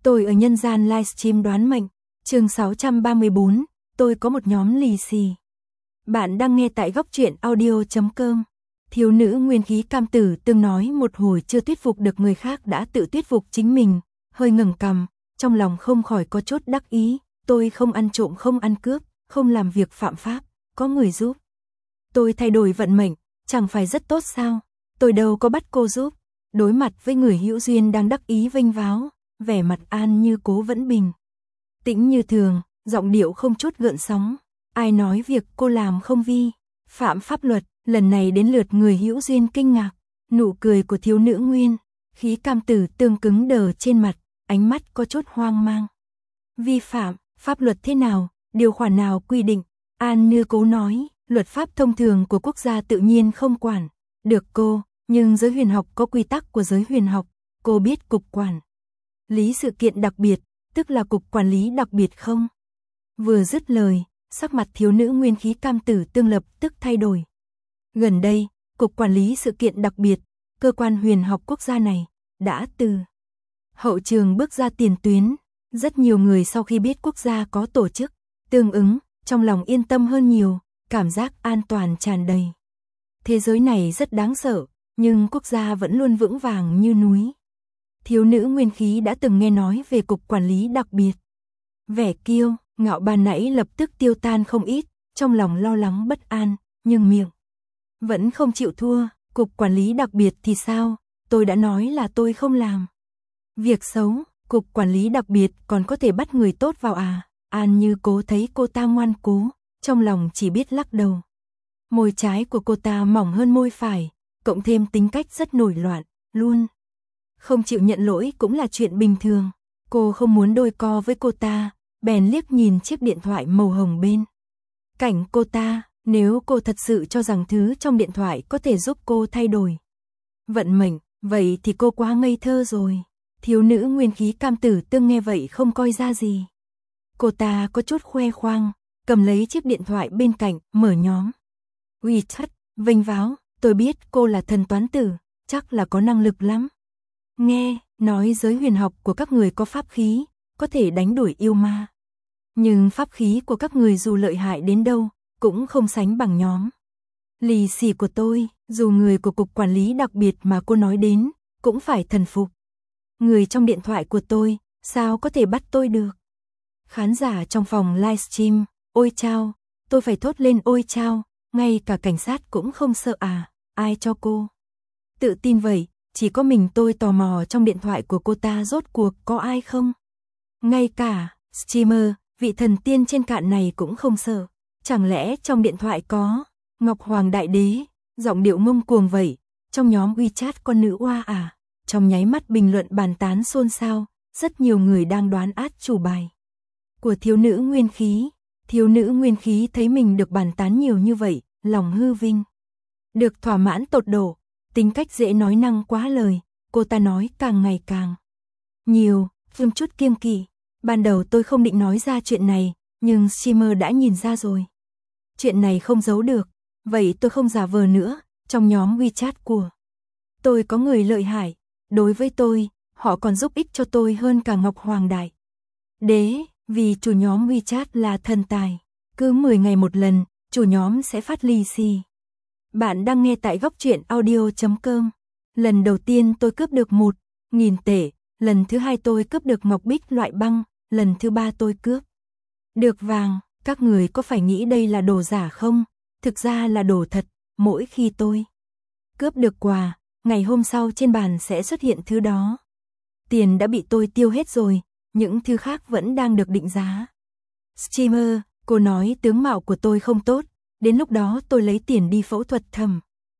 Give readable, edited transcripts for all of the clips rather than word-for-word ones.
Tôi ở nhân gian livestream đoán mệnh, chương 634, tôi có một nhóm lì xì. Bạn đang nghe tại góc truyện audio.com. Thiếu nữ nguyên khí cam tử từng nói một hồi chưa thuyết phục được người khác đã tự thuyết phục chính mình, hơi ngẩng cằm, trong lòng không khỏi có chút đắc ý, tôi không ăn trộm không ăn cướp, không làm việc phạm pháp, có người giúp. Tôi thay đổi vận mệnh, chẳng phải rất tốt sao, tôi đâu có bắt cô giúp. Đối mặt với người hữu duyên đang đắc ý vênh váo, vẻ mặt An Như Cố vẫn bình tĩnh như thường, giọng điệu không chút gợn sóng. Ai nói việc cô làm không vi phạm pháp luật, lần này đến lượt người hữu duyên kinh ngạc. Nụ cười của thiếu nữ nguyên khí cam tử tương cứng đờ trên mặt, ánh mắt có chút hoang mang. Vi phạm pháp luật thế nào, điều khoản nào quy định? An Như Cố nói, luật pháp thông thường của quốc gia tự nhiên không quản được cô, nhưng giới huyền học có quy tắc của giới huyền học, cô biết cục quản lý sự kiện đặc biệt, tức là cục quản lý đặc biệt không? Vừa dứt lời, sắc mặt thiếu nữ nguyên khí cam tử tương lập tức thay đổi. Gần đây, cục quản lý sự kiện đặc biệt, cơ quan huyền học quốc gia này, đã từ hậu trường bước ra tiền tuyến. Rất nhiều người sau khi biết quốc gia có tổ chức tương ứng, trong lòng yên tâm hơn nhiều, cảm giác an toàn tràn đầy. Thế giới này rất đáng sợ, nhưng quốc gia vẫn luôn vững vàng như núi. Thiếu nữ nguyên khí đã từng nghe nói về cục quản lý đặc biệt. Vẻ kiêu ngạo ban nãy lập tức tiêu tan không ít, trong lòng lo lắng bất an, nhưng miệng vẫn không chịu thua. Cục quản lý đặc biệt thì sao, tôi đã nói là tôi không làm việc xấu, cục quản lý đặc biệt còn có thể bắt người tốt vào à? An Như Cố thấy cô ta ngoan cố, trong lòng chỉ biết lắc đầu. Môi trái của cô ta mỏng hơn môi phải, cộng thêm tính cách rất nổi loạn, luôn không chịu nhận lỗi cũng là chuyện bình thường. Cô không muốn đôi co với cô ta, bèn liếc nhìn chiếc điện thoại màu hồng bên cạnh cô ta. Nếu cô thật sự cho rằng thứ trong điện thoại có thể giúp cô thay đổi vận mệnh, vậy thì cô quá ngây thơ rồi. Thiếu nữ nguyên khí cam tử tương nghe vậy không coi ra gì. Cô ta có chút khoe khoang, cầm lấy chiếc điện thoại bên cạnh, mở nhóm WeChat, vênh váo, tôi biết cô là thần toán tử, chắc là có năng lực lắm. Nghe nói giới huyền học của các người có pháp khí, có thể đánh đuổi yêu ma. Nhưng pháp khí của các người dù lợi hại đến đâu, cũng không sánh bằng nhóm lì xì của tôi, dù người của cục quản lý đặc biệt mà cô nói đến, cũng phải thần phục. Người trong điện thoại của tôi, sao có thể bắt tôi được? Khán giả trong phòng livestream, ôi chao, tôi phải thốt lên ôi chao, ngay cả cảnh sát cũng không sợ à, ai cho cô tự tin vậy, chỉ có mình tôi tò mò trong điện thoại của cô ta rốt cuộc có ai không? Ngay cả streamer, vị thần tiên trên cạn này cũng không sợ. Chẳng lẽ trong điện thoại có Ngọc Hoàng Đại Đế, giọng điệu ngông cuồng vậy, trong nhóm WeChat con nữ oa à? Trong nháy mắt bình luận bàn tán xôn xao, rất nhiều người đang đoán át chủ bài của thiếu nữ nguyên khí. Thiếu nữ nguyên khí thấy mình được bàn tán nhiều như vậy, lòng hư vinh được thỏa mãn tột độ, tính cách dễ nói năng quá lời, cô ta nói càng ngày càng nhiều, thêm chút kiêng kỵ. Ban đầu tôi không định nói ra chuyện này, nhưng streamer đã nhìn ra rồi. Chuyện này không giấu được, vậy tôi không giả vờ nữa. Trong nhóm WeChat của tôi có người lợi hại, đối với tôi, họ còn giúp ích cho tôi hơn cả Ngọc Hoàng Đại Đế, vì chủ nhóm WeChat là thần tài. Cứ 10 ngày một lần, chủ nhóm sẽ phát lì xì. Bạn đang nghe tại góc truyện audio.com. Lần đầu tiên tôi cướp được 1.000 tệ, lần thứ hai tôi cướp được ngọc bích loại băng, lần thứ ba tôi cướp được vàng. Các người có phải nghĩ đây là đồ giả không? Thực ra là đồ thật, mỗi khi tôi cướp được quà, ngày hôm sau trên bàn sẽ xuất hiện thứ đó. Tiền đã bị tôi tiêu hết rồi, những thứ khác vẫn đang được định giá. Streamer, cô nói tướng mạo của tôi không tốt, đến lúc đó tôi lấy tiền đi phẫu thuật thẩm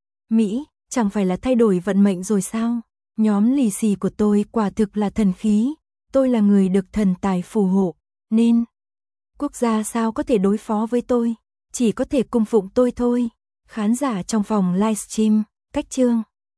mỹ, chẳng phải là thay đổi vận mệnh rồi sao? Nhóm lì xì của tôi quả thực là thần khí, tôi là người được thần tài phù hộ, nên quốc gia sao có thể đối phó với tôi, chỉ có thể cung phụng tôi thôi. Khán giả trong phòng livestream, cách chương